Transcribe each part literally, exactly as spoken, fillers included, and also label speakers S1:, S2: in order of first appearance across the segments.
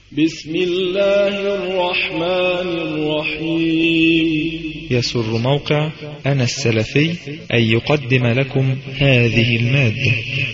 S1: بسم الله الرحمن الرحيم.
S2: يسر موقع أنا السلفي أن يقدم لكم هذه المادة.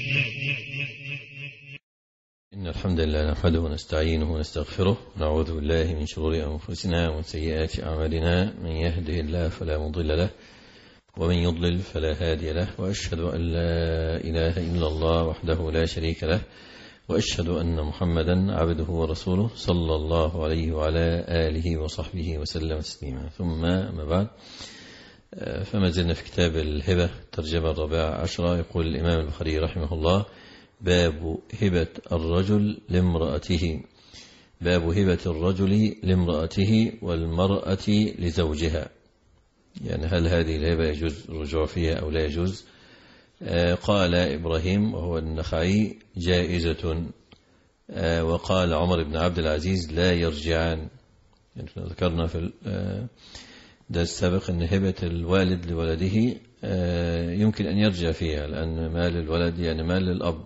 S3: إن الحمد لله نحمده ونستعينه ونستغفره ونعوذ بالله من شرور أنفسنا ومن سيئات أعمالنا، من يهده الله فلا مضل له ومن يضلل فلا هادي له، وأشهد أن لا إله إلا الله وحده لا شريك له، وأشهد أن محمدا عبده ورسوله صلى الله عليه وعلى آله وصحبه وسلم تسليما. ثم ما بعد، فما زلنا في كتاب الهبة الترجمة الرابعة عشرة. يقول الإمام البخاري رحمه الله: باب هبة الرجل لامرأته. باب هبة الرجل لامرأته والمرأة لزوجها، يعني هل هذه الهبة يجوز الرجوع فيها أو لا يجوز؟ قال إبراهيم وهو النخعي: جائزة. وقال عمر بن عبد العزيز: لا يرجعان. يعني ذكرنا في الدرس السابق أن هبة الوالد لولده يمكن أن يرجع فيها، لأن مال الولد يعني مال للأب.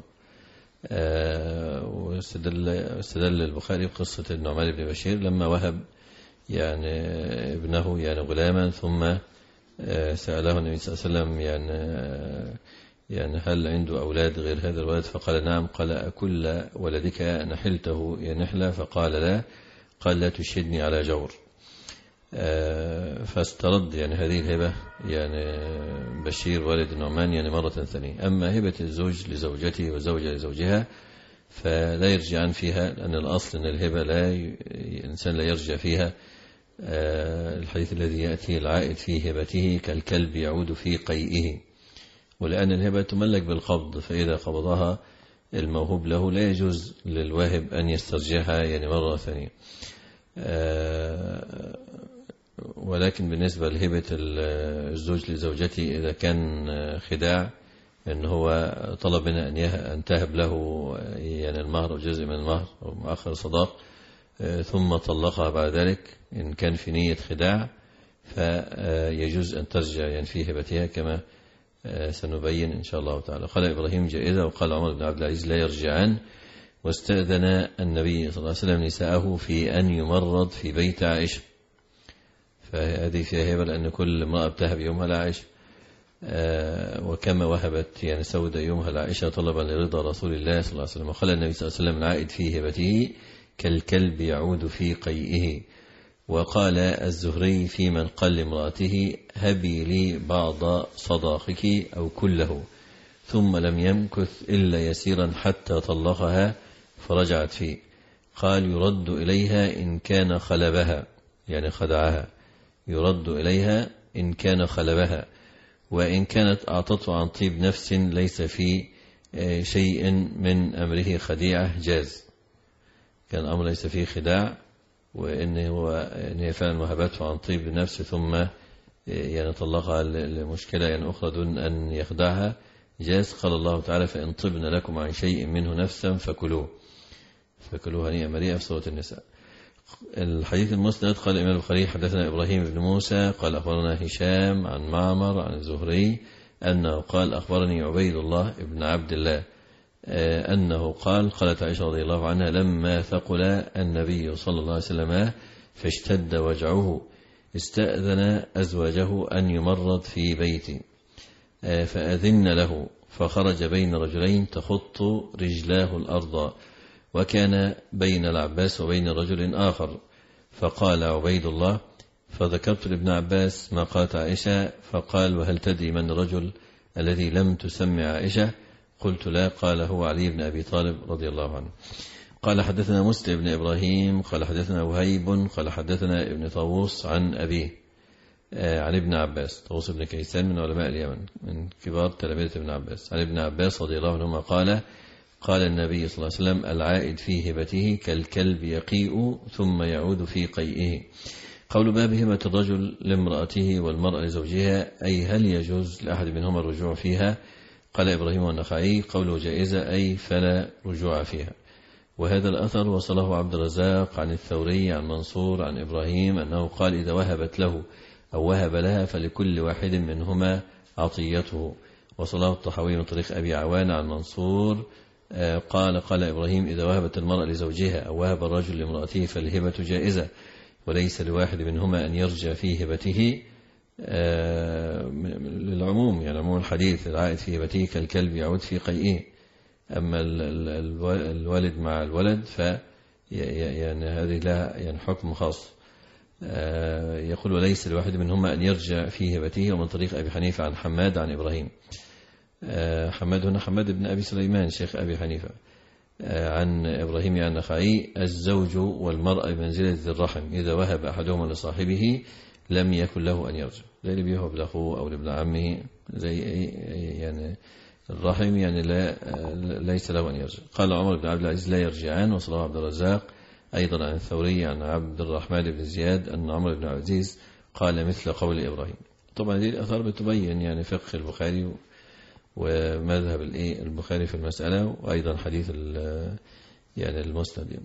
S3: واستدل استدل البخاري بقصة النعمان بن بشير لما وهب يعني ابنه يعني غلاما، ثم سأله النبي صلى الله عليه وسلم يعني يعني هل عنده أولاد غير هذا الولد؟ فقال نعم. قال: أكل ولدك نحلته يا نحلة؟ فقال لا. قال: لا تشهدني على جور. فاسترد يعني هذه الهبة يعني بشير والد النعمان يعني مرة ثانية. أما هبة الزوج لزوجته وزوجة لزوجها فلا يرجعان فيها، لأن الأصل أن الهبة لا الإنسان لا يرجع فيها. الحديث الذي يأتي: العائد في هبته كالكلب يعود في قيئه. ولأن الهبة تملك بالقبض، فإذا قبضها الموهوب له لا يجوز للواهب أن يسترجعها يعني مرة ثانية. ولكن بالنسبة لهبة الزوج لزوجته، إذا كان خداع أن هو طلب منها أن تهب له يعني المهر أو جزء من المهر أو مؤخر صداق، ثم طلقها بعد ذلك، إن كان في نية خداع فيجوز أن ترجع يعني في هبتها كما سنبين إن شاء الله تعالى. قال إبراهيم: جائزة. وقال عمر بن عبد العزيز: لا يرجعان. واستأذن النبي صلى الله عليه وسلم نساءه في أن يمرض في بيت عائشة، فهذه فيها هبة، لأن كل امرأة بتهب يومها لعائشة. وكما وهبت يعني سودة يومها لعائشة طلبا لرضا رسول الله صلى الله عليه وسلم. وقال النبي صلى الله عليه وسلم: العائد في هبته كالكلب يعود في قيئه. وقال الزهري في من قال لامرأته: هبي لي بعض صداقك أو كله، ثم لم يمكث إلا يسيرا حتى طلقها فرجعت فيه. قال: يرد إليها إن كان خلبها، يعني خدعها، يرد إليها إن كان خلبها، وإن كانت أعطته عن طيب نفس ليس في شيء من أمره خديعة جاز. كان الأمر ليس فيه خداع، وإن هو إن هي فعلا وهبته عن طيب نفس ثم يعني طلقها لمشكلة يعني أخرى دون أن يخدعها جاز. قال الله تعالى: فإن طبن لكم عن شيء منه نفسا فكلوه فكلوه هنيئا مريئا في سورة النساء. الحديث المسند: قال الإمام البخاري: حدثنا إبراهيم بن موسى قال أخبرنا هشام عن معمر عن الزهري أنه قال: أخبرني عبيد الله بن عبد الله أنه قال: قالت عائشة رضي الله عنها: لما ثقل النبي صلى الله عليه وسلم فاشتد وجعه استأذن أزواجه أن يمرض في بيتي، فأذن له، فخرج بين رجلين تخط رجلاه الأرض، وكان بين العباس وبين رجل آخر. فقال عبيد الله: فذكرت لابن عباس ما قالت عائشة، فقال: وهل تدري من الرجل الذي لم تسمع عائشة؟ قلت: لا. قال: هو علي بن أبي طالب رضي الله عنه. قال: حدثنا مسلم بن إبراهيم قال حدثنا وهيب قال حدثنا ابن طاووس عن أبيه عن ابن عباس. طاووس بن كيسان من علماء اليمن من كبار تلاميذ ابن عباس. عن ابن عباس رضي الله عنهما قال: قال النبي صلى الله عليه وسلم: العائد في هبته كالكلب يقيء ثم يعود في قيئه. قول باب هبة الرجل لامرأته والمرأة لزوجها، أي هل يجوز لأحد منهما الرجوع فيها؟ قال إبراهيم والنخعي: قوله جائزة أي فلا رجوع فيها. وهذا الأثر وصله عبد الرزاق عن الثوري عن منصور عن إبراهيم أنه قال: إذا وهبت له أو وهب لها فلكل واحد منهما عطيته. وصله الطحاوي من طريق أبي عوان عن منصور قال قال إبراهيم إذا وهبت المرأة لزوجها أو وهب الرجل لامرأته فالهبة جائزة وليس لواحد منهما أن يرجع في هبته للعموم، يعني عموم الحديث العائد في هبته كالكلب يعود في قيئه. أما الوالد مع الولد ف يعني هذه لها يعني حكم خاص. يقول وليس لواحد منهما أن يرجع في هبته. ومن طريق أبي حنيفة عن حماد عن إبراهيم. حماد هنا حماد بن أبي سليمان شيخ أبي حنيفة عن إبراهيم عن النخعي الزوج والمرأة بمنزلة ذي الرحم إذا وهب أحدهما لصاحبه لم يكن له أن يرجع، زي اللي بيوهب لأخوه أو لابن عمه، زي يعني الرحم يعني لا ليس له أن يرجع. قال عمر بن عبد العزيز لا يرجعان. وصلاه عبد الرزاق أيضا عن الثوري عن عبد الرحمن بن زياد أن عمر بن عبد العزيز قال مثل قول إبراهيم. طبعا هذه الأثار بتبين يعني فقه البخاري ومذهب البخاري في المسألة، وأيضا حديث يعني المسند.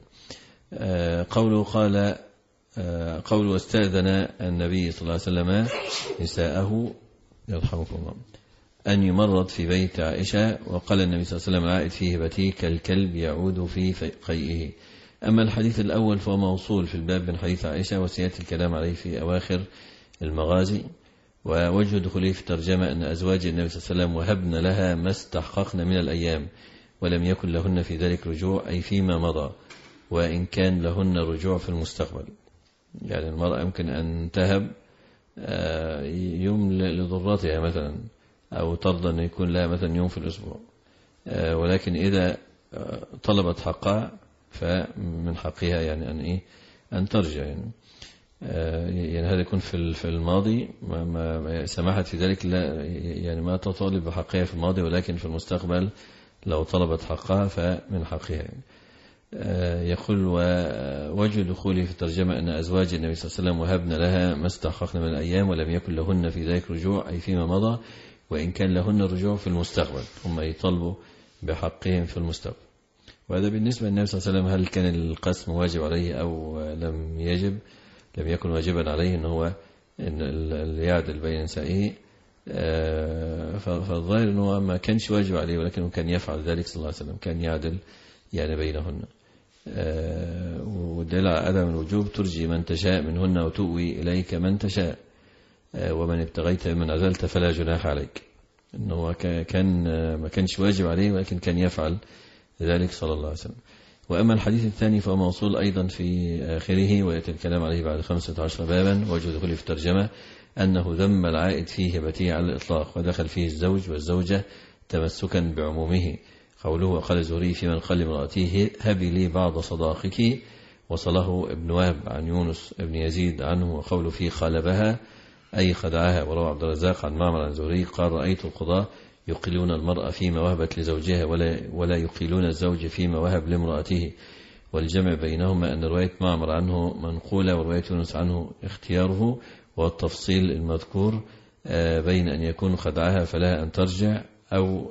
S3: قوله قال قوله استأذن النبي صلى الله عليه وسلم نساءه يرحمكم الله أن يمرض في بيت عائشة. وقال النبي صلى الله عليه وسلم العائد في هبته كالكلب يعود في قيئه. أما الحديث الأول فهو موصول في الباب من حديث عائشة وسيأتي الكلام عليه في أواخر المغازي. ووجه دخوله في الترجمة أن أزواج النبي صلى الله عليه وسلم وهبن لها ما استحققن من الأيام ولم يكن لهن في ذلك رجوع، أي فيما مضى، وإن كان لهن رجوع في المستقبل. يعني المرأة يمكن أن تهب يوم لضرتها مثلا، أو ترضى أن يكون لها مثلا يوم في الأسبوع، ولكن إذا طلبت حقها فمن حقها يعني أن إيه أن ترجع. يعني يعني هذا يكون في في الماضي ما, ما سمحت في ذلك، لا يعني ما تطالب بحقها في الماضي، ولكن في المستقبل لو طلبت حقها فمن حقها. يعني يقول ووجه دخوله في الترجمة أن أزواج النبي صلى الله عليه وسلم وهبن لها ما استحققن من الأيام ولم يكن لهن في ذلك رجوع، أي فيما مضى، وإن كان لهن رجوع في المستقبل، هم يطالبوا بحقهم في المستقبل. وهذا بالنسبة للنبي صلى الله عليه وسلم هل كان القسم واجب عليه أو لم يجب؟ لم يكن واجبا عليه أن هو إن يعدل بين نسائه، فالظاهر أنه ما كانش واجب عليه، ولكنه كان يفعل ذلك صلى الله عليه وسلم، كان يعدل يعني بينهن. والدليل على عدم الوجوب ترجي من تشاء منهن وتؤوي إليك من تشاء ومن ابتغيت من عزلت فلا جناح عليك. إنه كان ما كانش واجب عليه، ولكن كان يفعل ذلك صلى الله عليه وسلم. وأما الحديث الثاني فهو موصول أيضا في آخره، ويأتي الكلام عليه بعد خمسة عشر بابا. وجه دخوله في الترجمة أنه ذم العائد في هبته على الإطلاق، ودخل فيه الزوج والزوجة تمسكا بعمومه. قوله وقال الزهري في من قال امرأته هبي لي بعض صداقك، وصله ابن وهب عن يونس ابن يزيد عنه. وقوله فيه خالبها أي خدعها. وروى عبد الرزاق عن معمر عن الزهري قال رأيت القضاة يقيلون المرأة فيما وهبت لزوجها ولا, ولا يقيلون الزوج فيما وهب لامرأته، والجمع بينهما أن رواية معمر عنه منقولة ورواية يونس عنه اختياره، والتفصيل المذكور بين أن يكون خدعها فلها أن ترجع أو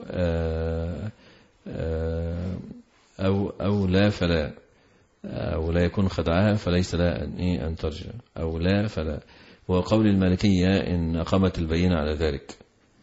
S3: أو أو لا فلا أو لا يكون خدعها فليس لها أن إيه أن ترجع أو لا فلا. وقول المالكية إن أقامت البينة على ذلك،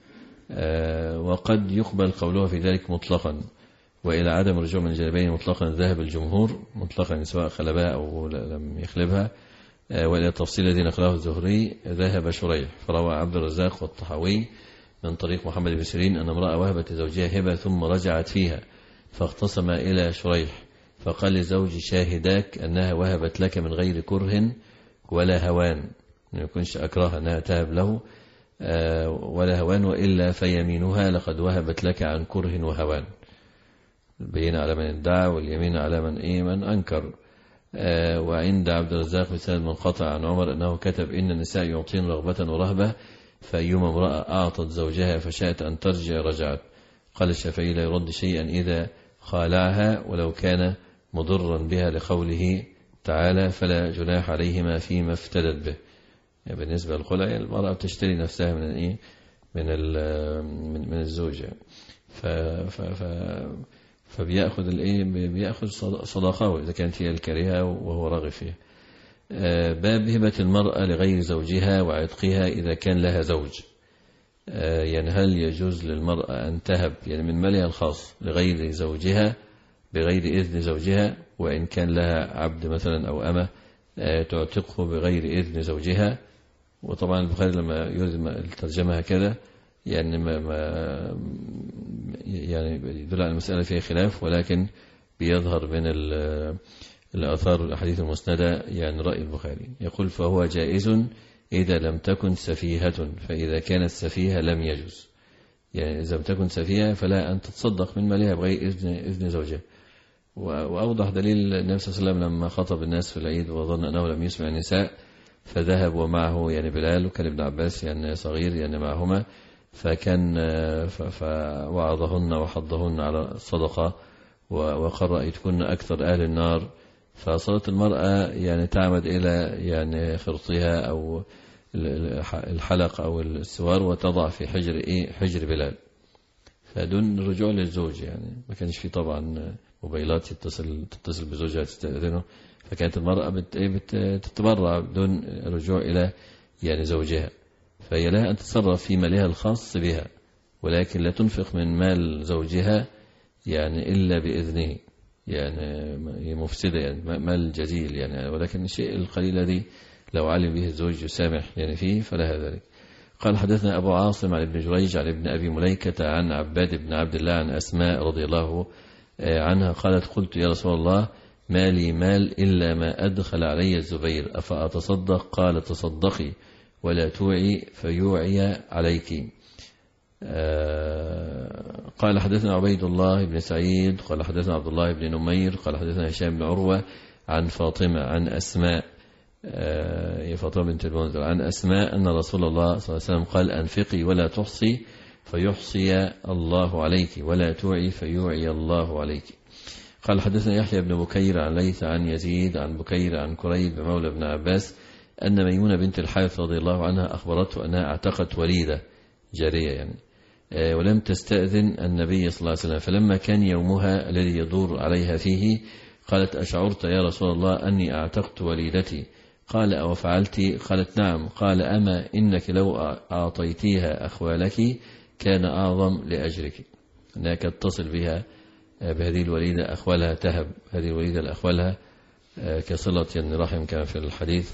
S3: وقد يقبل قولها في ذلك مطلقا، وإلى عدم الرجوع من الجانبين مطلقا ذهب الجمهور مطلقا سواء خلبها أو لم يخلبها. وإلى التفصيل الذي نقله الزهري ذهب شريح. فروى عبد الرزاق والطحاوي من طريق محمد بن سيرين أن امرأة وهبت لزوجها هبة ثم رجعت فيها، فاختصم إلى شريح فقال لزوج شاهداك أنها وهبت لك من غير كره ولا هوان، ما يكونش أكره أنها تهب له ولا هوان، وإلا فيمينها لقد وهبت لك عن كره وهوان. البينة على من ادعى واليمين على من إيه من أنكر. وعند عبد الرزاق مثال منقطع عن عمر أنه كتب إن النساء يعطين رغبة ورهبة، فأيما امرأة أعطت زوجها فشاءت أن ترجع رجعت. قال الشافعي لا يرد شيئا إذا خالعها ولو كان مضرا بها، لقوله تعالى فلا جناح عليهما فيما افتدت به. يعني بالنسبة للخلع المرأة تشتري نفسها من الايه من من من الزوجة، ف ف ف فبيأخذ الايه بيأخذ صداقه إذا كانت هي الكريهة وهو راغب فيها. باب هبة المرأة لغير زوجها وعتقها إذا كان لها زوج. يعني هل يجوز للمرأة أن تهب يعني من مالها الخاص لغير زوجها بغير إذن زوجها، وإن كان لها عبد مثلا أو أمة تعتقه بغير إذن زوجها؟ وطبعا البخاري لما يريد الترجمة هكذا يعني ما ما يعني يدل على المسألة فيها خلاف، ولكن بيظهر من الآثار والأحاديث المسندة يعني رأي البخاري. يقول فهو جائز إذا لم تكن سفيهة، فإذا كانت سفيهة لم يجوز. يعني إذا لم تكن سفيهة فلا أن تتصدق من مالها بغير إذن, إذن زوجها. وأوضح دليل النبي صلى الله عليه وسلم لما خطب الناس في العيد وظن أنه لم يسمع النساء فذهب ومعه يعني بلال، وكان ابن عباس يعني صغير يعني معهما، فكان فوعظهن وحضهن على الصدقة وقال رأيتكن أكثر أهل النار. فصارت المرأة يعني تعمد إلى يعني خرطها أو الحلق أو السوار وتضع في حجر إيه حجر بلال، فدون الرجوع للزوج. يعني ما كانش في طبعا موبايلات تتصل تتصل بزوجها تستأذنه، فكانت المرأة بتتبرع بدون رجوع إلى يعني زوجها، فهي لها أن تتصرف في مالها الخاص بها، ولكن لا تنفق من مال زوجها يعني إلا بإذنه، يعني مفسدة يعني مال جزيل يعني، ولكن الشيء القليل الذي لو علم به الزوج يسامح يعني فيه فلها ذلك. قال حدثنا أبو عاصم عن ابن جريج عن ابن أبي مليكة عن عباد بن عبد الله عن أسماء رضي الله عنها قالت قلت يا رسول الله ما لي مال إلا ما أدخل علي الزبير أفأتصدق؟ قال تصدقي ولا توعي فيوعي عليك. قال حدثنا عبيد الله بن سعيد قال حدثنا عبد الله بن نمير قال حدثنا هشام بن عروة عن فاطمة عن أسماء يا فاطمة بنت المنذر عن أسماء أن رسول الله صلى الله عليه وسلم قال أنفقي ولا تحصي فيحصي الله عليك ولا توعي فيوعي الله عليك. قال حدثنا يحيى بن بكير عن ليث عن يزيد عن بكير عن كريب مولى بن عباس أن ميمونة بنت الحارث رضي الله عنها أخبرته أنها اعتقت وليدة جارية يعني ولم تستأذن النبي صلى الله عليه وسلم، فلما كان يومها الذي يدور عليها فيه قالت أشعرت يا رسول الله أني اعتقت وليدتي؟ قال أو فعلت؟ قالت نعم. قال أما إنك لو أعطيتيها أخوالك كان أعظم لأجرك، أنها تصل بها بهذه الوليدة أخوالها، تهب هذه الوليدة لأخوالها كصلة يعني رحم، كما في الحديث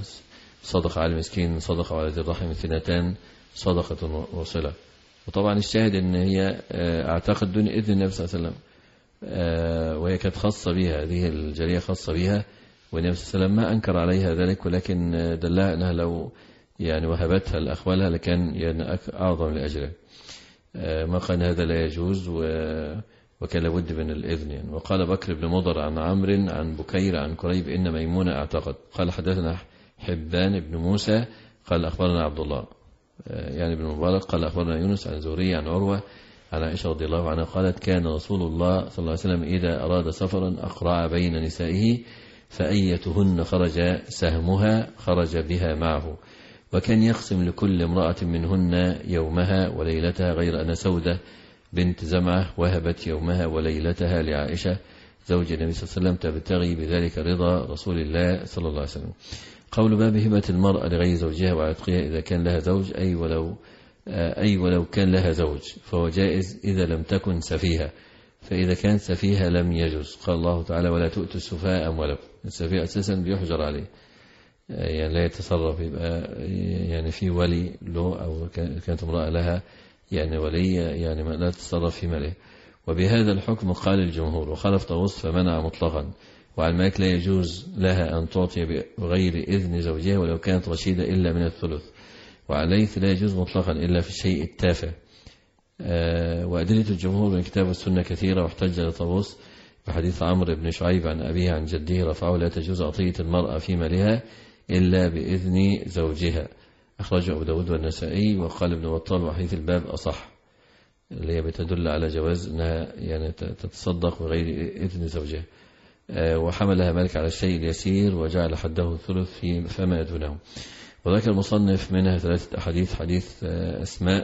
S3: صدقة على المسكين صدقة على ذي الرحم اثنتان صدقة وصلة. وطبعا الشاهد أن هي أعتقد دون إذن النبي صلى الله عليه وسلم، وهي كانت خاصة بها، هذه الجارية خاصة بها، والنبي صلى الله عليه وسلم ما أنكر عليها ذلك، ولكن دلها أنها لو يعني وهبتها لأخوالها لكان يعني أعظم لأجره. ما قال هذا لا يجوز وكان لابد من الإذن يعني. وقال بكر بن مضر عن عمرو عن بكير عن كريب إن ميمونة اعتقد. قال حدثنا حبان بن موسى قال أخبرنا عبد الله يعني بن مبارك قال أخبرنا يونس عن زهري عن عروة عن عائشة رضي الله عنها قالت كان رسول الله صلى الله عليه وسلم إذا أراد سفرا أقرع بين نسائه فأيتهن خرج سهمها خرج بها معه، وكان يقسم لكل امرأة منهن يومها وليلتها، غير أن سودة بنت زمعة وهبت يومها وليلتها لعائشة زوج النبي صلى الله عليه وسلم تبتغي بذلك رضا رسول الله صلى الله عليه وسلم. قول باب هبة المرأة لغير زوجها وعتقها إذا كان لها زوج أي ولو أي ولو كان لها زوج، فهو جائز إذا لم تكن سفيهة، فإذا كانت سفيهة لم يجوز. قال الله تعالى ولا تؤتوا السفهاء أموالكم، السفيه أساسا بيحجر عليه يعني لا يتصرف، يبقى يعني في ولي له أو كانت امرأة لها يعني ولي يعني ما لا تتصرف في ماله. وبهذا الحكم قال الجمهور وخالف طاووس فمنع مطلقا. وعن مالك لا يجوز لها أن تعطي بغير إذن زوجها ولو كانت رشيدة إلا من الثلث. وعن ليث لا يجوز مطلقا إلا في الشيء التافه. أه وأدلة الجمهور من كتاب السنة كثيرة، واحتج لطاووس بحديث عمرو بن شعيب عن أبيه عن جده رفعه لا تجوز عطية المرأة في مالها إلا بإذن زوجها، أخرجه أبو داود والنسائي. وقال ابن بطال وحديث الباب أصح، اللي هي بتدل على جواز أنها يعني تتصدق بغير إذن زوجها. وحملها مالك على الشيء اليسير وجعل حده الثلث فما دونه. وذكر المصنف منها ثلاثة أحاديث. حديث أسماء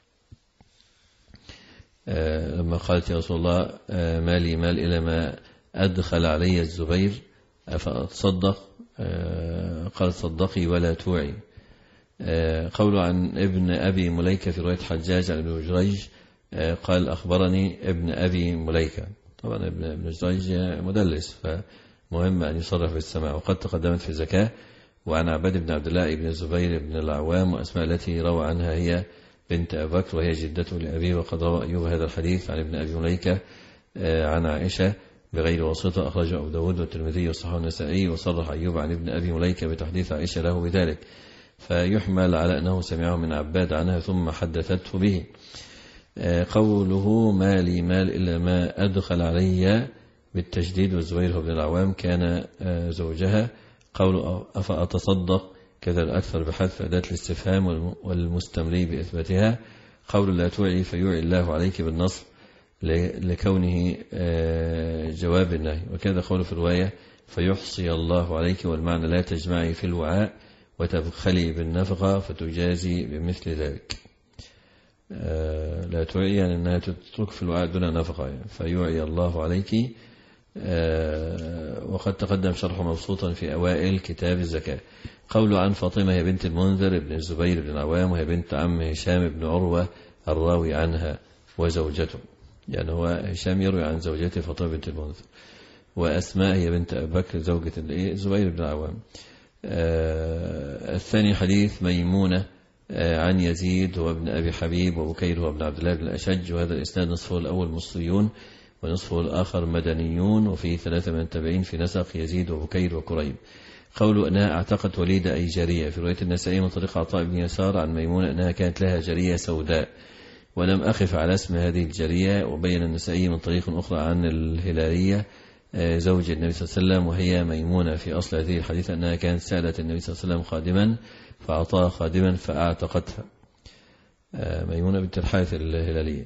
S3: لما قالت يا رسول الله مالي مال إلى ما أدخل علي الزبير أفأتصدق؟ قال صدقي ولا توعي. قوله عن ابن أبي مليكة في رواية حجاج عن ابن جريج قال أخبرني ابن أبي مليكة. طبعا ابن جريج مدلس فمهم أن يصرح بالسماع. وقد تقدمت في الزكاة. وعن عباد بن عبد الله بن الزبير بن العوام وأسماء التي روى عنها هي بنت أبي بكر وهي جدته لأبيه. وقد روى أيوب هذا الحديث عن ابن أبي مليكة عن عائشة بغير واسطة، أخرجه أبو داود والترمذي وصححه النسائي. وصرح أيوب عن ابن أبي مليكة بتحديث عائشة له بذلك، فيحمل على أنه سمعه من عباد عنها ثم حدثته به. قوله ما لي مال إلا ما أدخل علي بالتشديد، والزبير بن العوام كان زوجها. قوله أفأتصدق كذا الأكثر بحذف أداة الاستفهام والمستملي بإثباتها. قول لا توعي فيوعي الله عليك بالنصر لكونه جواب النهي. وكذا قوله في الرواية فيحصي الله عليك، والمعنى لا تجمعي في الوعاء وتبخلي بالنفقة فتجازي بمثل ذلك. لا توعي يعني أنها تترك في الوعاء دون نفقة يعني. فيوعي الله عليك. وقد تقدم شرح مبسوطا في أوائل كتاب الزكاة. قوله عن فاطمة هي بنت المنذر بن الزبير بن العوام وهي بنت عم هشام بن عروة الراوي عنها وزوجته، يعني هو هشام يروي عن زوجته فاطمة بنت المنذر. وأسماء هي بنت أبي بكر زوجة الزبير بن العوام. الثاني حديث ميمونة عن يزيد وابن أبي حبيب وبكير وابن عبد الله بن الأشج. وهذا الإسناد نصفه الأول مصريون ونصفه الآخر مدنيون، وفيه ثلاثة من التابعين في نسق يزيد وبكير وكريب. قولوا أنها اعتقت وليدة أي جارية في رواية النسائي من طريق عطاء بن يسار عن ميمونة أنها كانت لها جارية سوداء، ولم أخف على اسم هذه الجارية. وبين النسائي من طريق أخرى عن الهلالية زوج النبي صلى الله عليه وسلم وهي ميمونة. في أصل هذه الحديث أنها كانت سألت النبي صلى الله عليه وسلم خادما فأعطاها خادما فأعتقتها، ميمونة بنت الحارث الهلالية.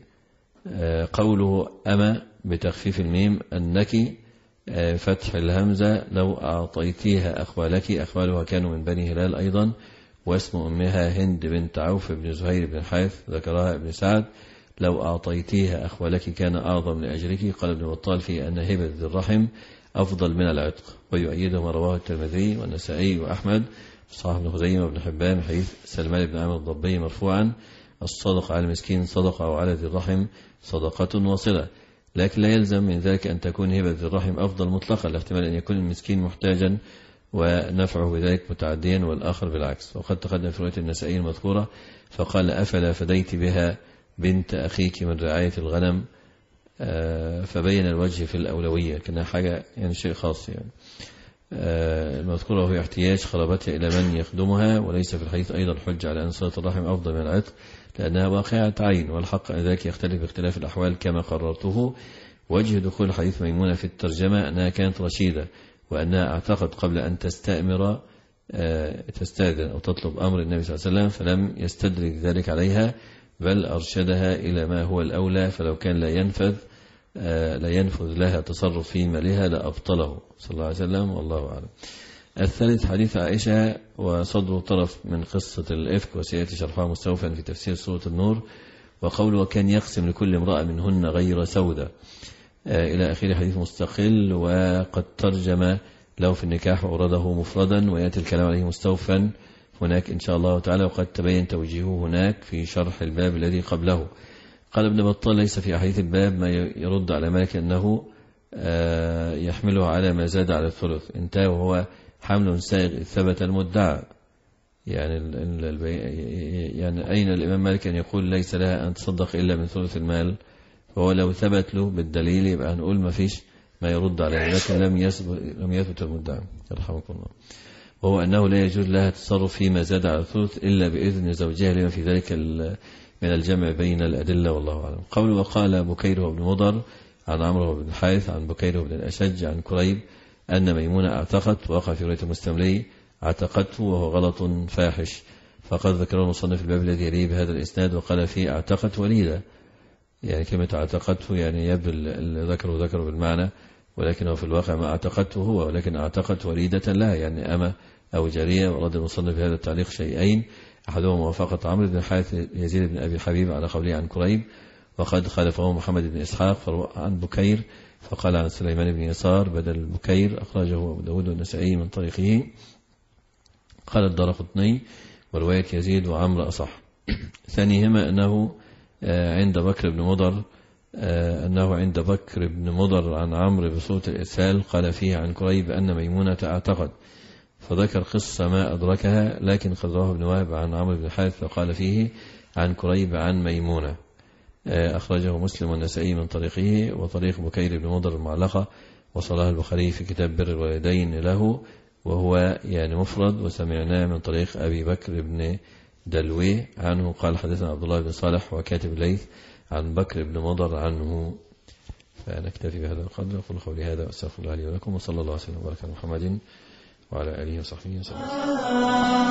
S3: قوله أما بتخفيف الميم أنك فتح الهمزة لو أعطيتيها أخوالك، أخوالها كانوا من بني هلال أيضا. واسم أمها هند بنت عوف بن زهير بن الحارث ذكرها ابن سعد. لو أعطيتيها أخوالك كان أعظم لأجرك. قال ابن بطال في أن هبة ذي الرحم أفضل من العتق، ويؤيده ما رواه الترمذي والنسائي وأحمد صحيح ابن خزيمة وابن حبان حديث سلمان بن عامر الضبي مرفوعا الصدقة على المسكين صدقة وعلى ذي الرحم صدقة وصلة. لكن لا يلزم من ذلك أن تكون هبة ذي الرحم أفضل مطلقا، لاحتمال أن يكون المسكين محتاجا ونفعه بذلك متعديا والآخر بالعكس. وقد تقدم في رواية النسائي المذكورة فقال أفلا فديت بها بنت أخيك من رعاية الغنم، فبين الوجه في الأولوية كأنها حاجة يعني شيء خاص يعني. المذكورة هو احتياج خرابتها إلى من يخدمها. وليس في الحديث أيضا حجة على أن صلة الرحم أفضل من العتق لأنها واقعة عين، والحق أن ذلك يختلف باختلاف الأحوال كما قررته. وجه دخول حديث ميمونة في الترجمة أنها كانت رشيدة وأنها اعتقد قبل أن تستأمر تستأذن أو تطلب أمر النبي صلى الله عليه وسلم، فلم يستدرك ذلك عليها بل أرشدها إلى ما هو الأولى، فلو كان لا ينفذ لا ينفذ لها تصرف في مالها لأبطله صلى الله عليه وسلم، والله أعلم. الثالث حديث عائشة وصدر طرف من قصة الإفك وسيأتي شرحها مستوفا في تفسير سورة النور. وقوله وكان يقسم لكل امرأة منهن غير سودة إلى آخر حديث مستقل. وقد ترجم له في النكاح وأورده مفردا ويأتي الكلام عليه مستوفا هناك إن شاء الله تعالى. وقد تبين توجيهه هناك في شرح الباب الذي قبله. قال ابن بطال ليس في أحاديث الباب ما يرد على مالك أنه يحمله على ما زاد على الثلث، انتهى وهو حمل سائغ ثبت المدعى. يعني يعني أين الإمام مالك أن يقول ليس لها أن تصدق إلا من ثلث المال؟ فهو لو ثبت له بالدليل يبقى هنقول ما فيش ما يرد عليه، لكن لم يثبت لم يثبت المدعى يرحمكم الله. وهو أنه لا يجوز لها التصرف فيما زاد على الثلث إلا بإذن زوجها لما في ذلك من الجمع بين الأدلة، والله أعلم. قول وقال بكير وابن مضر عن عمرو بن الحارث عن بكير وابن الأشج عن كريب أن ميمونة اعتقت، وقع في رواية المستملي اعتقته وهو غلط فاحش. فقد ذكر المصنف الباب الذي يليه بهذا الإسناد وقال فيه اعتقت وليدة، يعني كلمة اعتقته يعني يب ذكر وذكر بالمعنى، ولكنه في الواقع ما اعتقته هو، ولكن اعتقت وليدة لها يعني أما أو جارية. ورد المصنف بهذا التعليق شيئين، أحدهما موافقة عمرو بن الحارث يزيد بن أبي حبيب على قوله عن كريب، وقد خالفه محمد بن إسحاق عن بكير فقال عن سليمان بن يسار بدل بكير، أخرجه أبو داود والنسائي من طريقه. قال الدارقطني ورواية يزيد وعمرو أصح. ثانيهما أنه عند بكر بن مضر أنه عند بكر بن مضر عن عمرو بصوت الإرسال قال فيه عن كريب أن ميمونة اعتقد، فذكر قصة ما أدركها، لكن قد رواه ابن وهب عن عمرو بن الحارث فقال فيه عن كريب عن ميمونة. أخرجه مسلم والنسائي من طريقه، وطريق بكير بن مضر المعلقة وصلاه البخاري في كتاب بر الوالدين له، وهو يعني مفرد، وسمعناه من طريق أبي بكر بن دلوي عنه قال حدثنا عبد الله بن صالح وكاتب الليث عن بكر بن مضر عنه. فنكتفي بهذا القدر. أقول قولي هذا وأستغفر الله لي ولكم، وصلى الله وسلم وبارك على محمد وعلى آله وصحبه وسلم.